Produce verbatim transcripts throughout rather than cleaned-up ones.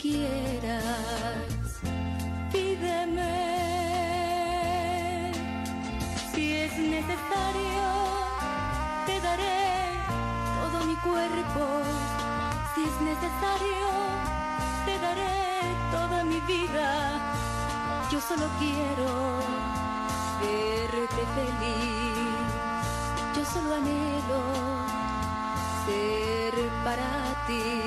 quieras, pídeme. Si es necesario, te daré todo mi cuerpo. Si es necesario, te daré toda mi vida. Yo solo quiero verte feliz. Yo solo anhelo ser para ti.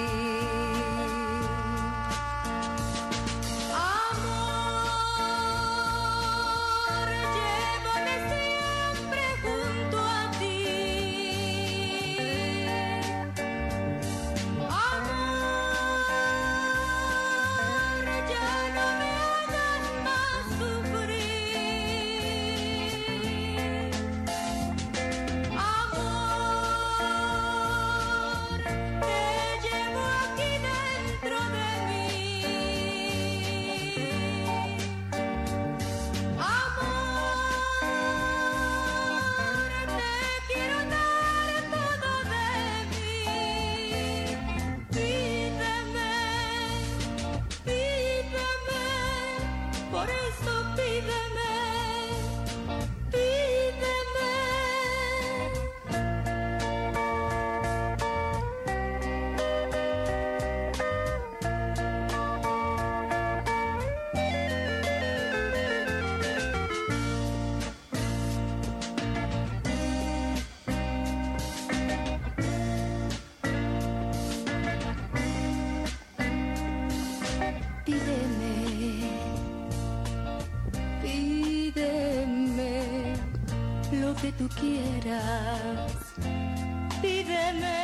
Que tú quieras, pídeme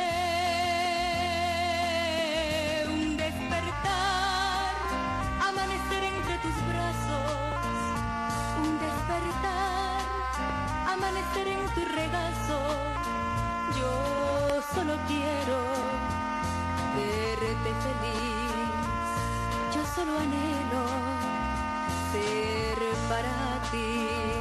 un despertar, amanecer entre tus brazos, un despertar, amanecer en tu regazo. Yo solo quiero verte feliz, yo solo anhelo ser para ti.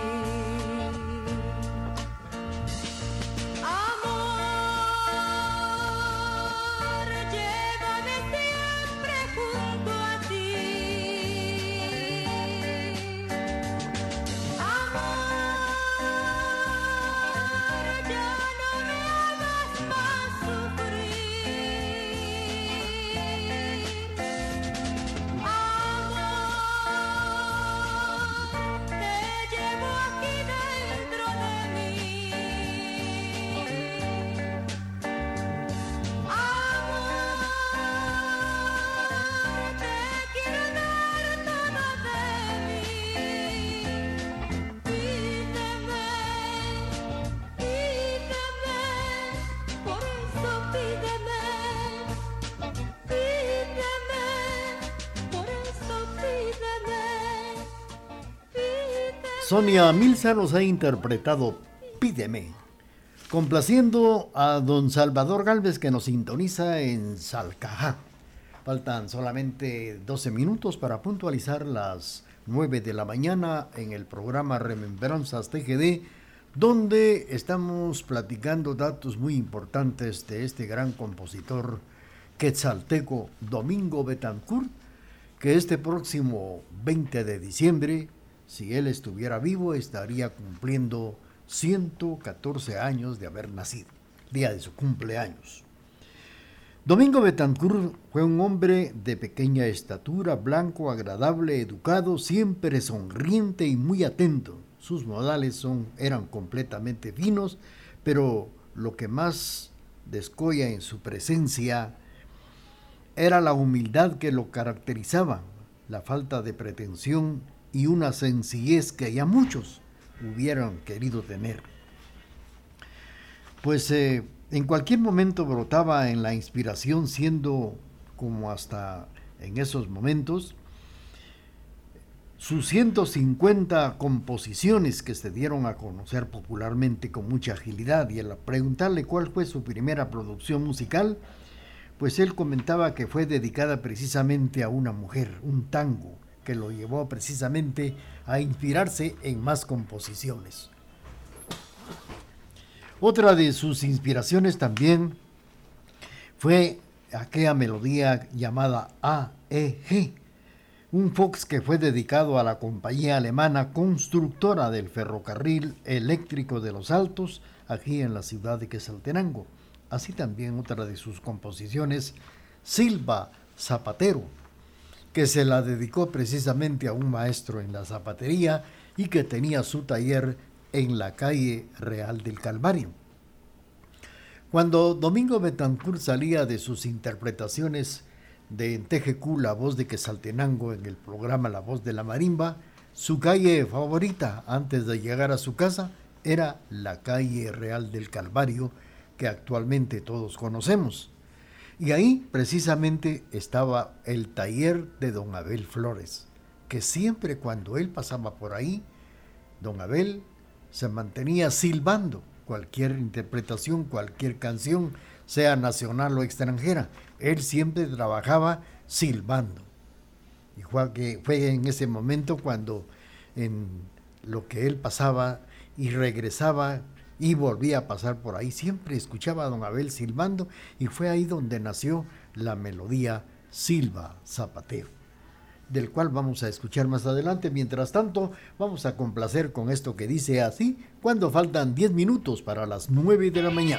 Sonia Milza nos ha interpretado Pídeme, complaciendo a don Salvador Gálvez, que nos sintoniza en Salcajá. Faltan solamente doce minutos para puntualizar las nueve de la mañana en el programa Remembranzas T G D, donde estamos platicando datos muy importantes de este gran compositor quetzalteco Domingo Betancourt, que este próximo veinte de diciembre, si él estuviera vivo, estaría cumpliendo ciento catorce años de haber nacido, día de su cumpleaños. Domingo Betancourt fue un hombre de pequeña estatura, blanco, agradable, educado, siempre sonriente y muy atento. Sus modales son, eran completamente finos, pero lo que más descolla en su presencia era la humildad que lo caracterizaba, la falta de pretensión y una sencillez que ya muchos hubieran querido tener. Pues eh, en cualquier momento brotaba en la inspiración, siendo como hasta en esos momentos sus ciento cincuenta composiciones que se dieron a conocer popularmente con mucha agilidad. Y al preguntarle cuál fue su primera producción musical, pues él comentaba que fue dedicada precisamente a una mujer, un tango, que lo llevó precisamente a inspirarse en más composiciones. Otra de sus inspiraciones también fue aquella melodía llamada A E G, un Fox que fue dedicado a la compañía alemana constructora del ferrocarril eléctrico de los Altos, aquí en la ciudad de Quetzaltenango. Así también otra de sus composiciones, Silva Zapatero, que se la dedicó precisamente a un maestro en la zapatería y que tenía su taller en la calle Real del Calvario. Cuando Domingo Betancourt salía de sus interpretaciones de en T G Q, La Voz de Quetzaltenango, en el programa La Voz de la Marimba, su calle favorita antes de llegar a su casa era la calle Real del Calvario, que actualmente todos conocemos. Y ahí precisamente estaba el taller de don Abel Flores, que siempre cuando él pasaba por ahí, don Abel se mantenía silbando cualquier interpretación, cualquier canción, sea nacional o extranjera. Él siempre trabajaba silbando. Y fue, que fue en ese momento cuando en lo que él pasaba y regresaba y volvía a pasar por ahí, siempre escuchaba a don Abel silbando, y fue ahí donde nació la melodía Silva Zapatero, del cual vamos a escuchar más adelante. Mientras tanto, vamos a complacer con esto que dice así, cuando faltan diez minutos para las nueve de la mañana.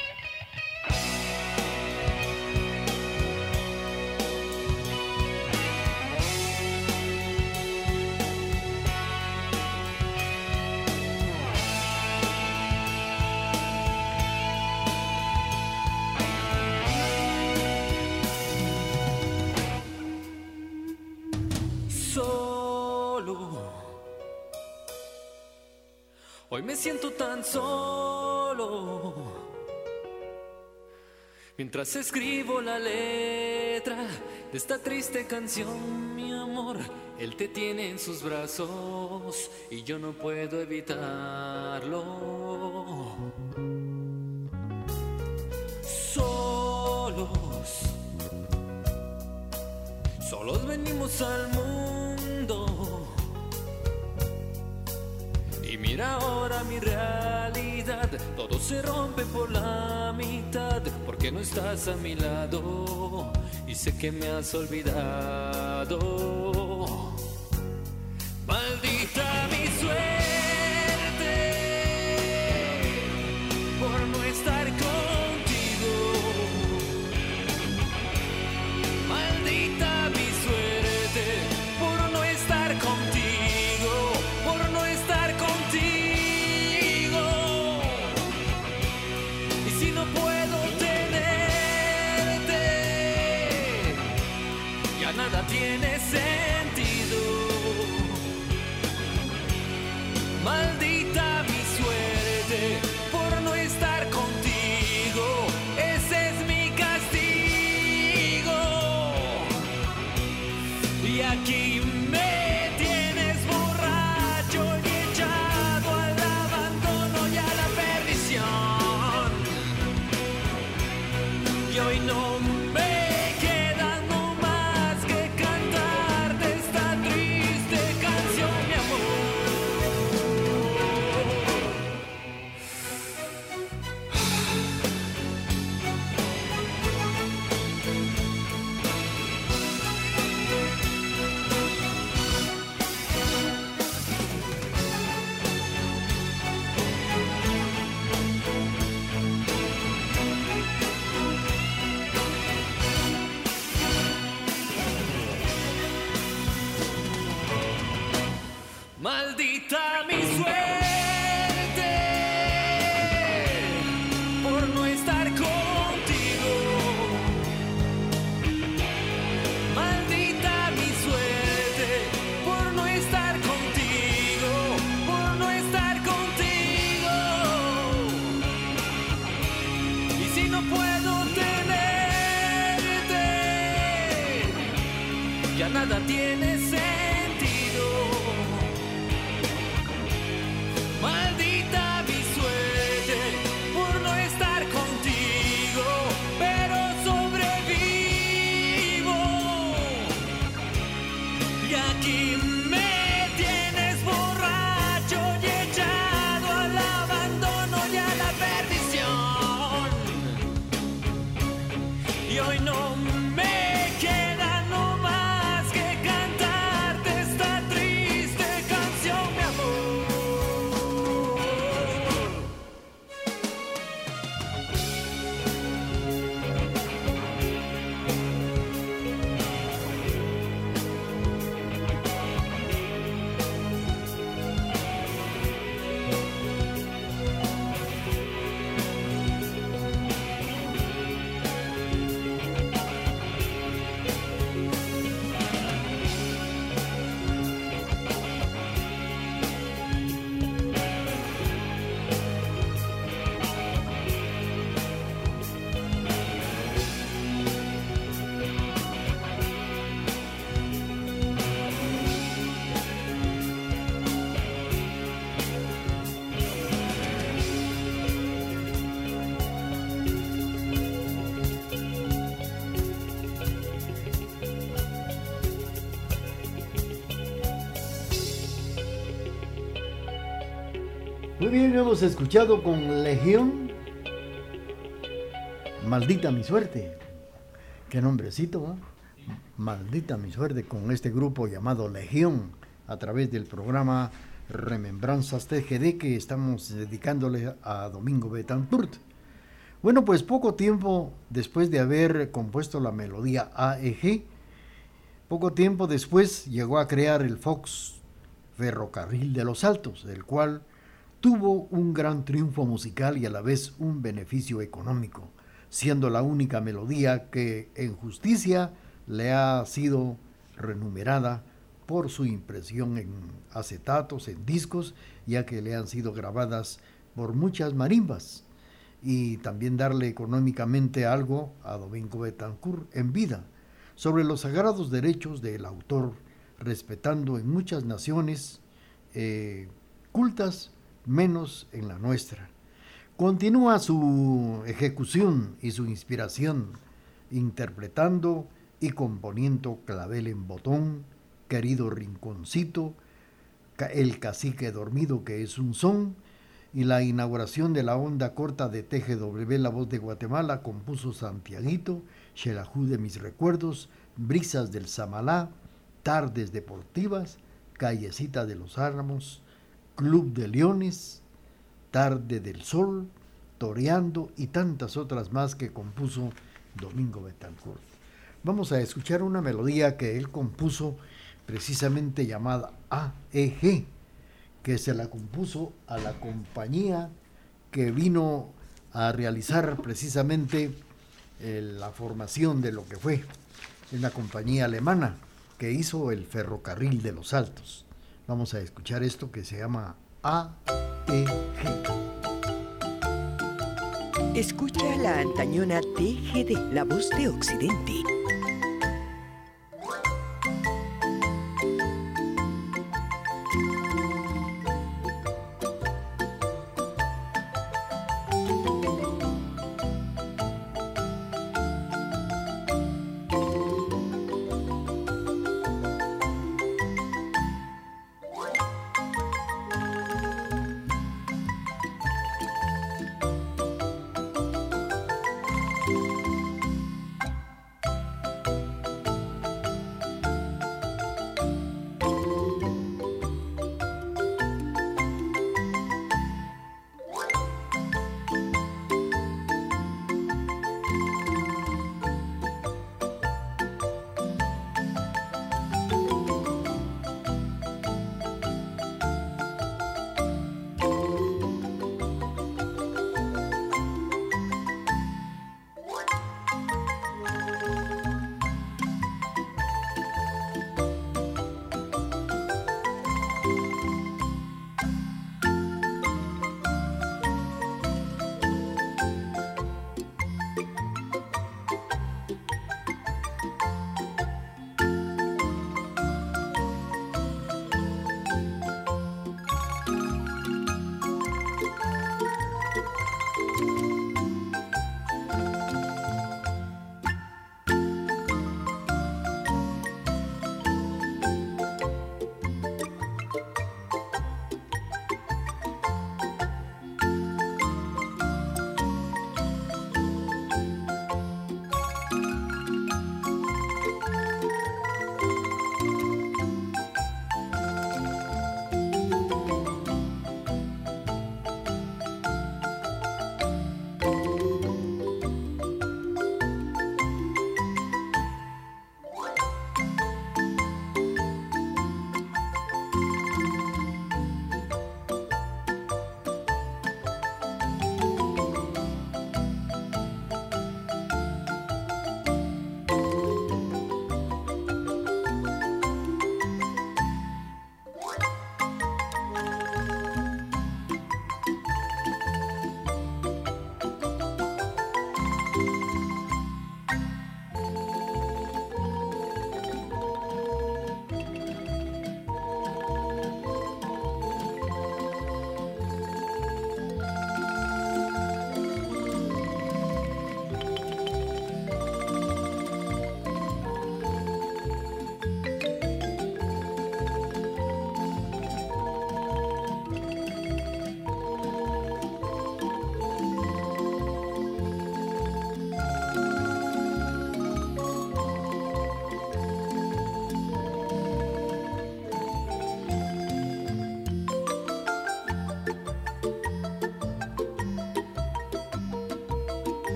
Hoy me siento tan solo, mientras escribo la letra de esta triste canción, mi amor. Él te tiene en sus brazos y yo no puedo evitarlo. Solos, solos venimos al mundo. Y mira ahora mi realidad, todo se rompe por la mitad, porque no estás a mi lado y sé que me has olvidado. Maldita mi suerte por no estar contigo. Maldita mi suerte por no estar contigo, por no estar contigo. Y si no puedo tenerte, ya nada tiene sentido. Maldita mi suerte por no estar contigo, ese es mi castigo. Y aquí me tienes borracho y echado al abandono y a la perdición. Y hoy no me queda no más que cantarte esta triste canción, mi amor. Maldita mi suerte por no estar contigo. Maldita mi suerte por no estar contigo, por no estar contigo. Y si no puedo tenerte, ya nada tiene sentido. Maldita mi suerte por no estar contigo, pero sobrevivo. Y aquí me tienes borracho y echado al abandono y a la perdición. Y hoy no Muy bien, hemos escuchado con Legión, Maldita mi suerte. Qué nombrecito, ¿eh? Maldita mi suerte, con este grupo llamado Legión, a través del programa Remembranzas T G D que estamos dedicándole a Domingo Betancourt. Bueno, pues poco tiempo después de haber compuesto la melodía A E G, poco tiempo después llegó a crear el Fox Ferrocarril de los Altos, el cual tuvo un gran triunfo musical y a la vez un beneficio económico, siendo la única melodía que en justicia le ha sido renumerada por su impresión en acetatos, en discos, ya que le han sido grabadas por muchas marimbas, y también darle económicamente algo a Domingo Betancourt en vida, sobre los sagrados derechos del autor, respetando en muchas naciones eh, cultas, menos en la nuestra. Continúa su ejecución y su inspiración, interpretando y componiendo Clavel en Botón, Querido Rinconcito, El Cacique Dormido, que es un son, y la inauguración de la onda corta de T G W La Voz de Guatemala compuso Santiaguito, Xelajú de mis recuerdos, Brisas del Samalá, Tardes Deportivas, Callecita de los Álamos, Club de Leones, Tarde del Sol, Toreando y tantas otras más que compuso Domingo Betancourt. Vamos a escuchar una melodía que él compuso precisamente llamada A E G, que se la compuso a la compañía que vino a realizar precisamente eh, la formación de lo que fue una compañía alemana que hizo el Ferrocarril de los Altos. Vamos a escuchar esto que se llama A E G. Escucha la antañona T G D, la voz de Occidente.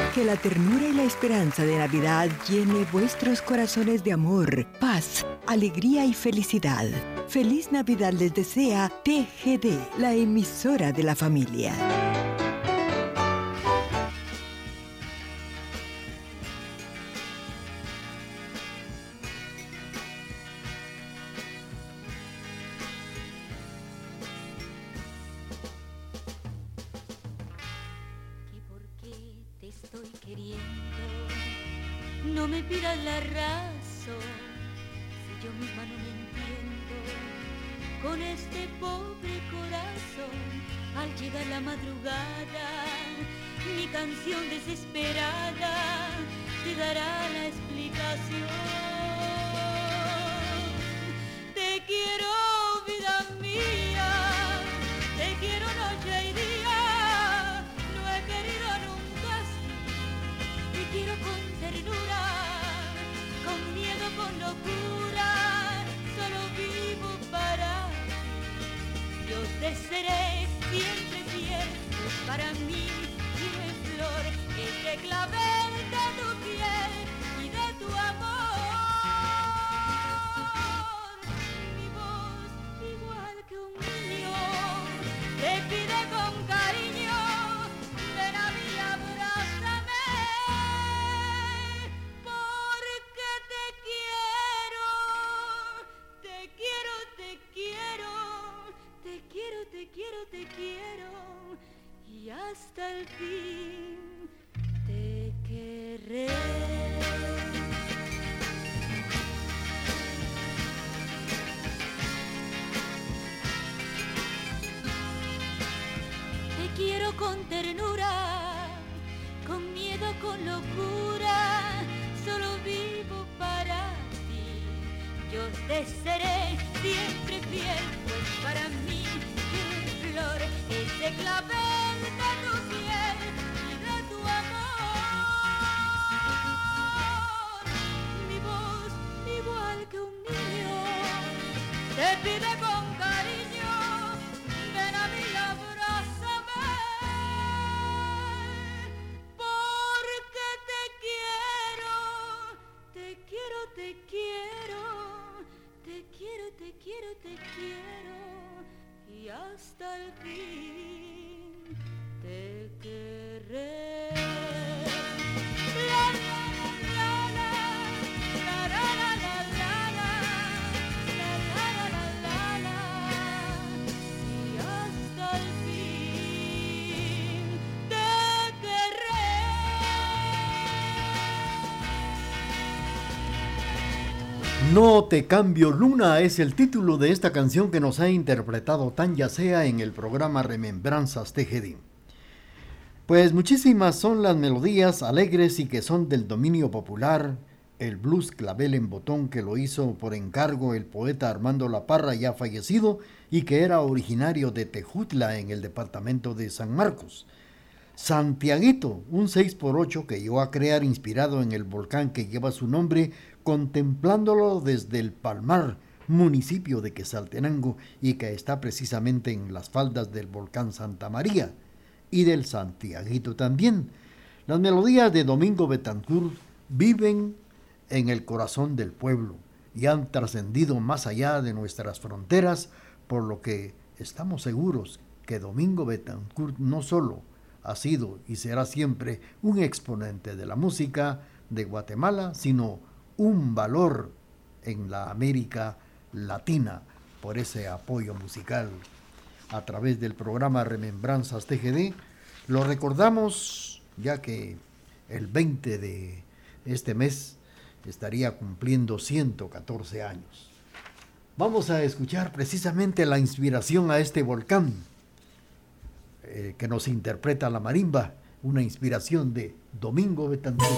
Que la ternura y la esperanza de Navidad llene vuestros corazones de amor, paz, alegría y felicidad. Feliz Navidad les desea T G D, la emisora de la familia. No me pidas la razón, si yo misma no me entiendo con este pobre corazón. Al llegar la madrugada, mi canción desesperada te dará la explicación. Te quiero, vida mía, te quiero noche y día, no he querido nunca así, te quiero con ternura, con miedo, con locura, solo vivo para ti. Yo te seré siempre fiel, pues para mí tienes flor, este clavel de tu piel y de tu amor. Mi voz, igual que un niño, te pide con cariño, ven a mí, abrázame. Te quiero, te quiero, y hasta el fin te querré. Te quiero con ternura, con miedo, con locura, solo vivo para ti. Yo te seré siempre fiel, pues para mí este clavel de tu piel y de tu amor. Mi voz, igual que un niño, te pide con cariño, ven a mí, abrázame, porque te quiero, te quiero, te quiero, te quiero, te quiero, te quiero. Y hasta el fin te querré. La, la, la, la, la, la, la, la, la, la, la, la, y hasta el fin te querré. No te cambio luna es el título de esta canción que nos ha interpretado Tanya Sea en el programa Remembranzas T G D. Pues muchísimas son las melodías alegres y que son del dominio popular, el blues clavel en botón que lo hizo por encargo el poeta Armando La Parra, ya fallecido, y que era originario de Tejutla en el departamento de San Marcos. Santiaguito, un seis por ocho que llegó a crear inspirado en el volcán que lleva su nombre, contemplándolo desde el Palmar, municipio de Quetzaltenango, y que está precisamente en las faldas del volcán Santa María, y del Santiaguito también. Las melodías de Domingo Betancourt viven en el corazón del pueblo y han trascendido más allá de nuestras fronteras, por lo que estamos seguros que Domingo Betancourt no solo ha sido y será siempre un exponente de la música de Guatemala, sino un valor en la América Latina por ese apoyo musical. A través del programa Remembranzas T G D lo recordamos, ya que el veinte de este mes estaría cumpliendo ciento catorce años. Vamos a escuchar precisamente la inspiración a este volcán eh, que nos interpreta la marimba, una inspiración de Domingo Betancourt.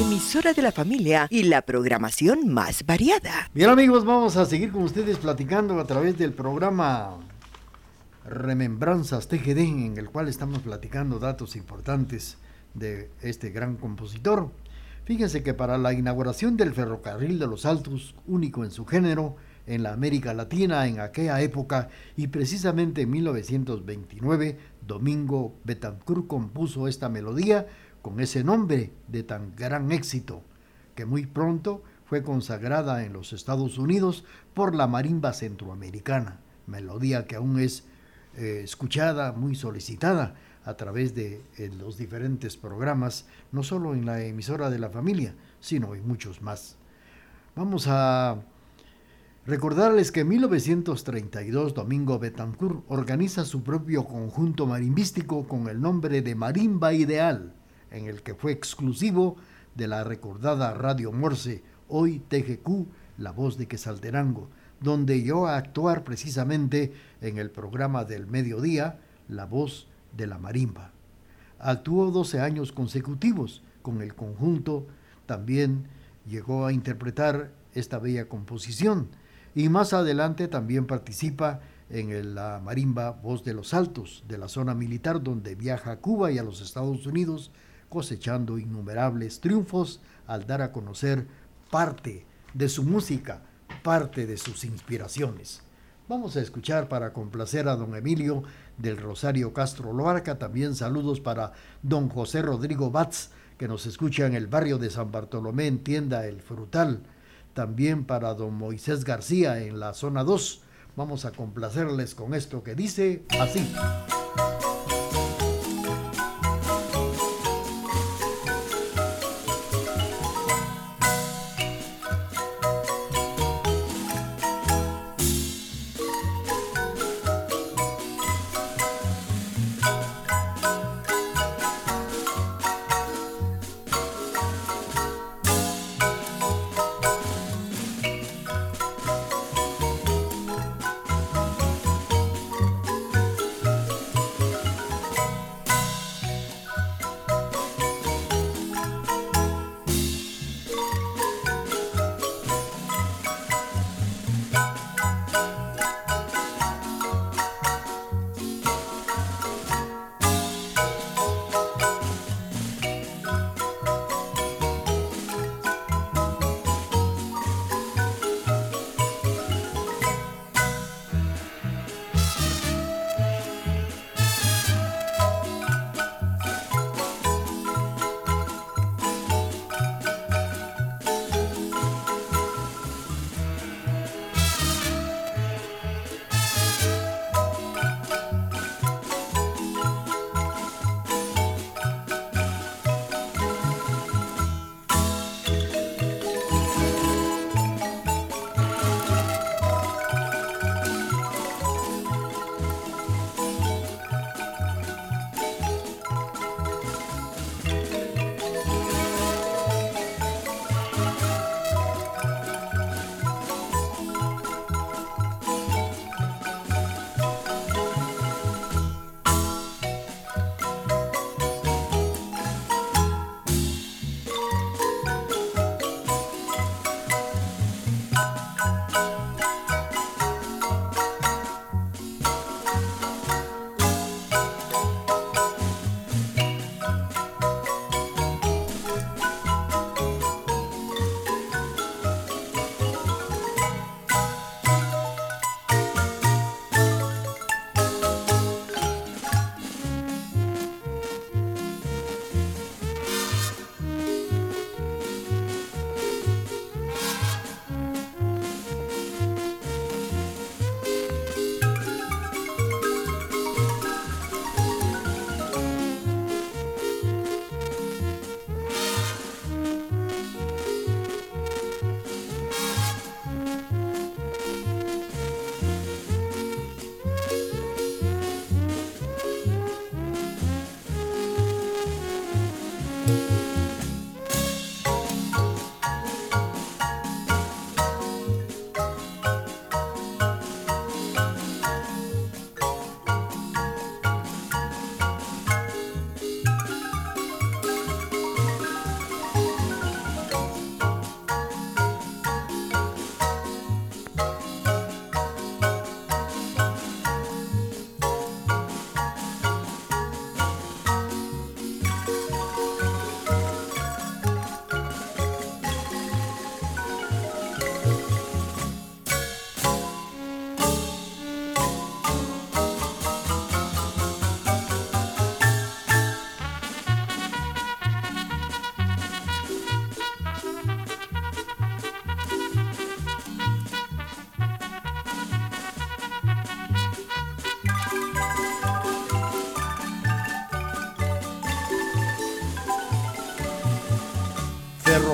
emisora de la familia y la programación más variada. Bien amigos, vamos a seguir con ustedes platicando a través del programa Remembranzas T G D, en el cual estamos platicando datos importantes de este gran compositor. Fíjense que para la inauguración del ferrocarril de los Altos, único en su género en la América Latina en aquella época, y precisamente en mil novecientos veintinueve, Domingo Betancourt compuso esta melodía con ese nombre de tan gran éxito, que muy pronto fue consagrada en los Estados Unidos por la marimba centroamericana, melodía que aún es eh, escuchada, muy solicitada a través de eh, los diferentes programas, no solo en la emisora de la familia, sino en muchos más. Vamos a recordarles que en mil novecientos treinta y dos Domingo Betancourt organiza su propio conjunto marimbístico con el nombre de Marimba Ideal, en el que fue exclusivo de la recordada Radio Morse, hoy T G Q, La Voz de Quetzaltenango, donde llegó a actuar precisamente en el programa del mediodía, La Voz de la Marimba. Actuó doce años consecutivos con el conjunto, también llegó a interpretar esta bella composición, y más adelante también participa en la marimba Voz de los Altos, de la zona militar, donde viaja a Cuba y a los Estados Unidos, cosechando innumerables triunfos al dar a conocer parte de su música, parte de sus inspiraciones. Vamos a escuchar para complacer a don Emilio del Rosario Castro Loarca, también saludos para don José Rodrigo Batz, que nos escucha en el barrio de San Bartolomé en tienda El Frutal, también para don Moisés García en la zona dos. Vamos a complacerles con esto que dice así.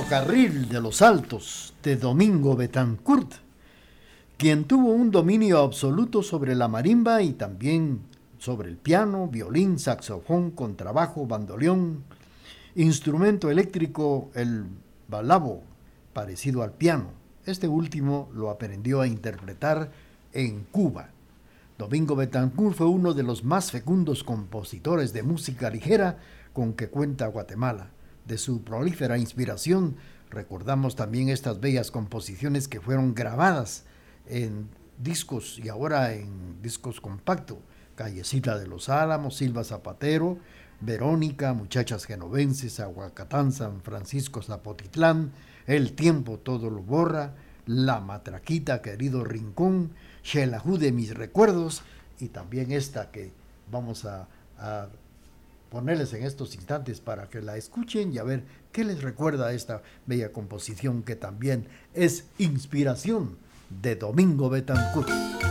Ferrocarril de los Altos de Domingo Betancourt, quien tuvo un dominio absoluto sobre la marimba y también sobre el piano, violín, saxofón, contrabajo, bandoneón, instrumento eléctrico, el balabo, parecido al piano. Este último lo aprendió a interpretar en Cuba. Domingo Betancourt fue uno de los más fecundos compositores de música ligera con que cuenta Guatemala. De su prolífera inspiración, recordamos también estas bellas composiciones que fueron grabadas en discos y ahora en discos compactos: Callecita de los Álamos, Silva Zapatero, Verónica, Muchachas Genovenses, Aguacatán, San Francisco Zapotitlán, El Tiempo Todo Lo Borra, La Matraquita, Querido Rincón, Xelajú de Mis Recuerdos, y también esta que vamos a, a ponerles en estos instantes para que la escuchen y a ver qué les recuerda a esta bella composición que también es inspiración de Domingo Betancourt.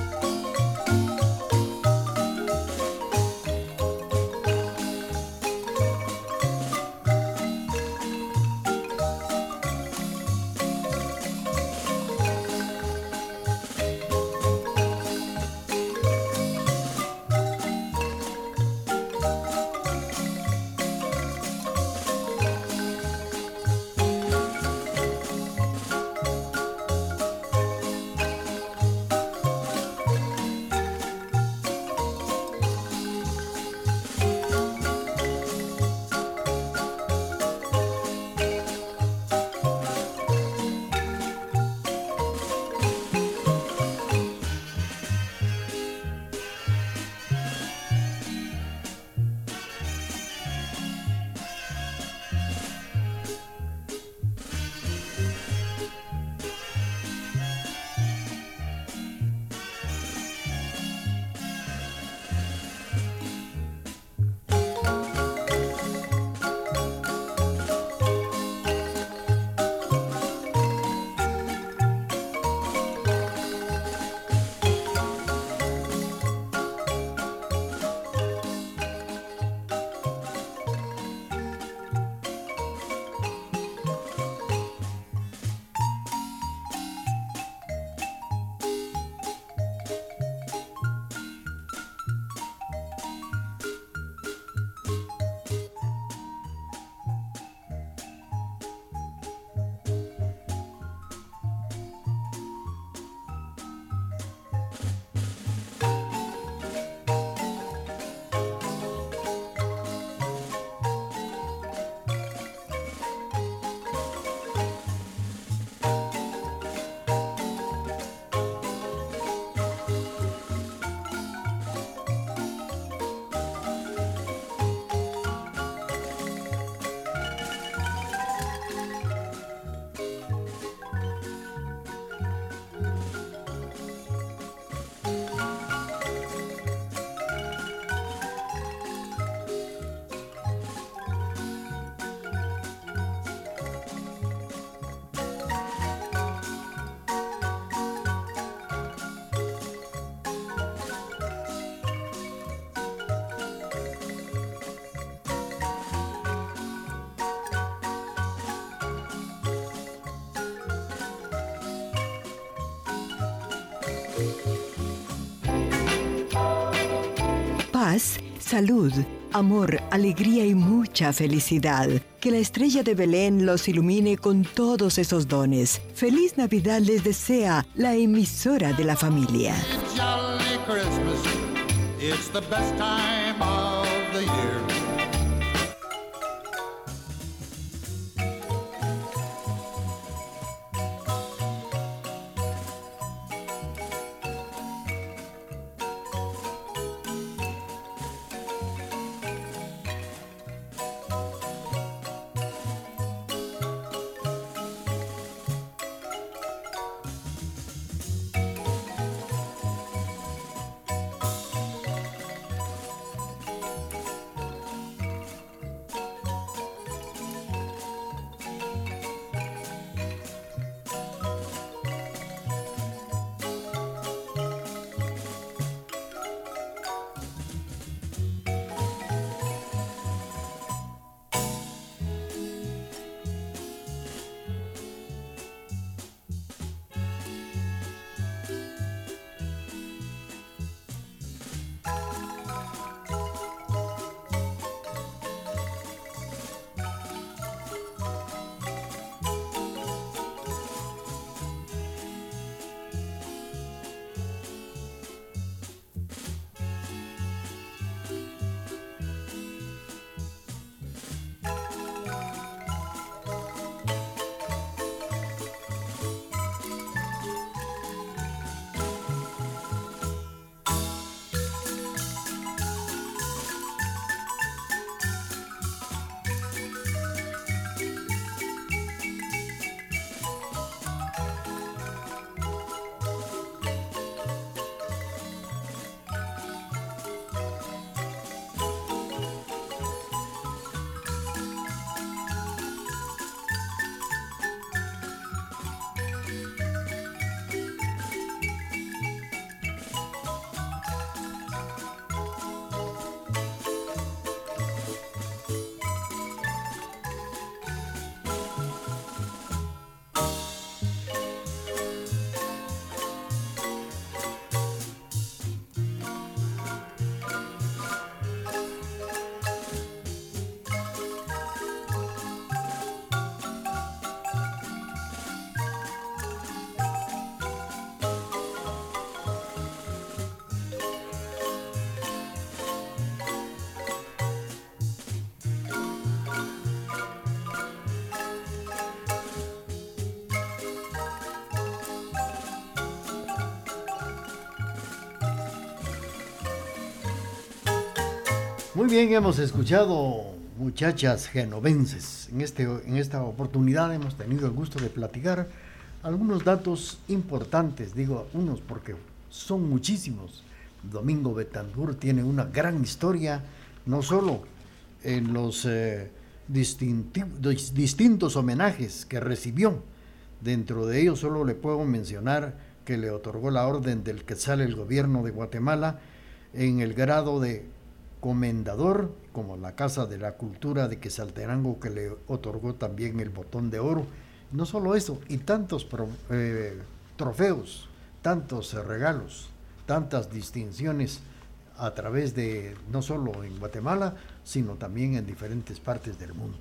Paz, salud, amor, alegría y mucha felicidad. Que la estrella de Belén los ilumine con todos esos dones. Feliz Navidad les desea la emisora de la familia. Jolly Christmas, it's the best time of the year. Muy bien, hemos escuchado muchachas genovenses. En, este, en esta oportunidad hemos tenido el gusto de platicar algunos datos importantes, digo unos porque son muchísimos. Domingo Betancourt tiene una gran historia, no solo en los eh, distinti- distintos homenajes que recibió. Dentro de ellos solo le puedo mencionar que le otorgó la orden del Quetzal el gobierno de Guatemala en el grado de comendador, como la Casa de la Cultura de Quetzaltenango, que le otorgó también el Botón de Oro. No solo eso, y tantos pro, eh, trofeos, tantos eh, regalos, tantas distinciones a través de, no solo en Guatemala, sino también en diferentes partes del mundo.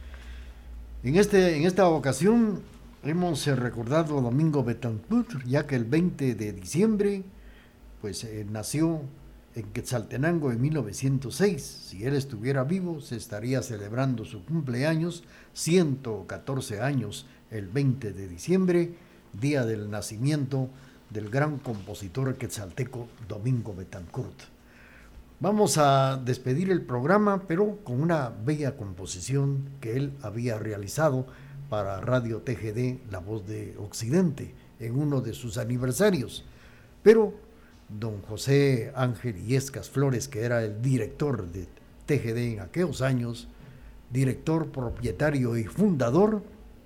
En, este, en esta ocasión hemos eh, recordado a Domingo Betancourt, ya que el veinte de diciembre pues, eh, nació en Quetzaltenango en mil novecientos seis. Si él estuviera vivo, se estaría celebrando su cumpleaños, ciento catorce años, el veinte de diciembre, día del nacimiento del gran compositor quetzalteco Domingo Betancourt. Vamos a despedir el programa, pero con una bella composición que él había realizado para Radio T G D, La Voz de Occidente, en uno de sus aniversarios. Pero don José Ángel Illescas Flores, que era el director de T G D en aquellos años, director, propietario y fundador,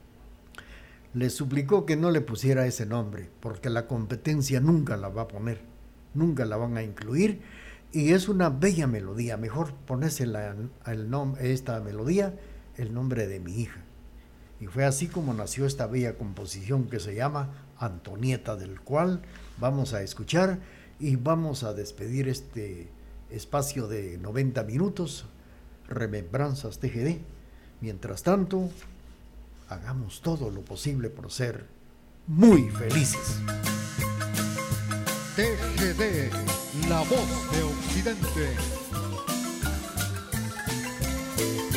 le suplicó que no le pusiera ese nombre, porque la competencia nunca la va a poner, nunca la van a incluir, y es una bella melodía, mejor ponésela el nombre, esta melodía, el nombre de mi hija. Y fue así como nació esta bella composición que se llama Antonieta, del cual vamos a escuchar y vamos a despedir este espacio de noventa minutos, Remembranzas T G D. Mientras tanto, hagamos todo lo posible por ser muy felices. T G D, La Voz de Occidente.